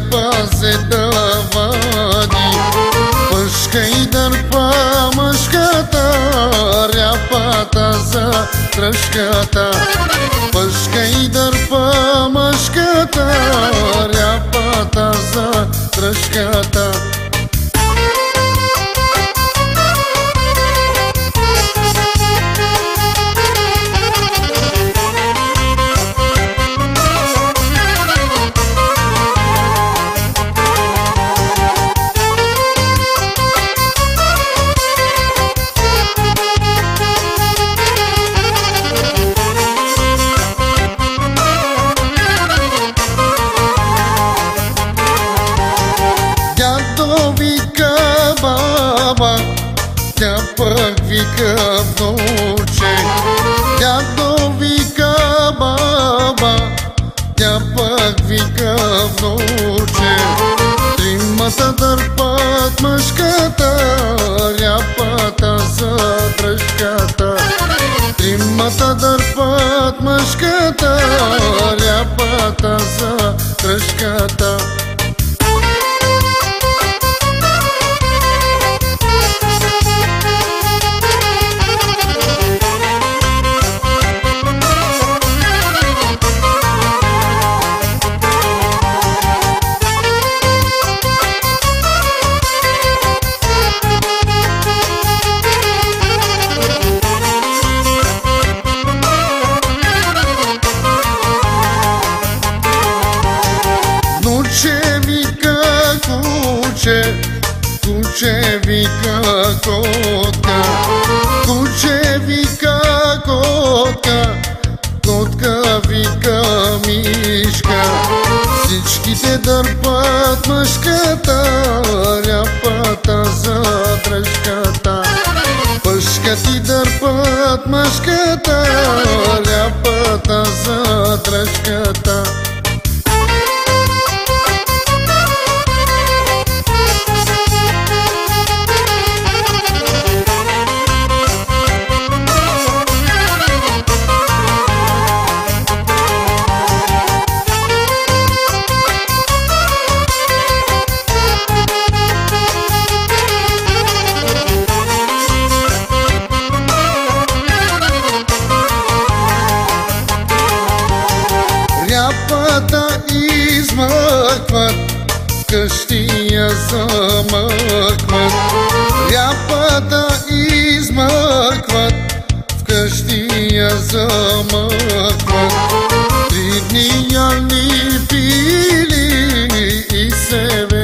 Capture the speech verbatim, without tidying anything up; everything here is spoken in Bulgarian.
пазе да вади. Пъшка и дърпа мъжката, ряпата за тръшката. Пъшка и дърпа мъжката, ряпата за тръшката. Тя пък вика внуче, дядо вика баба, тя пък вика внуче. Тримата дърпат мъжката, ряпата за дръжката. Тримата дърпат мъжката, ряпата за дръжката. Куче вика куче, куче вика котка. Куче вика котка, котка вика мишка. Всичките дърпат мъжката, ряпата за дръжката. Пъшка ти дърпат мъжката, ряпата за дръжката. Ряпата измъкват, вкъщи я замъкват. Ряпата измъкват, вкъщи я замъкват. Три дни яли пили и се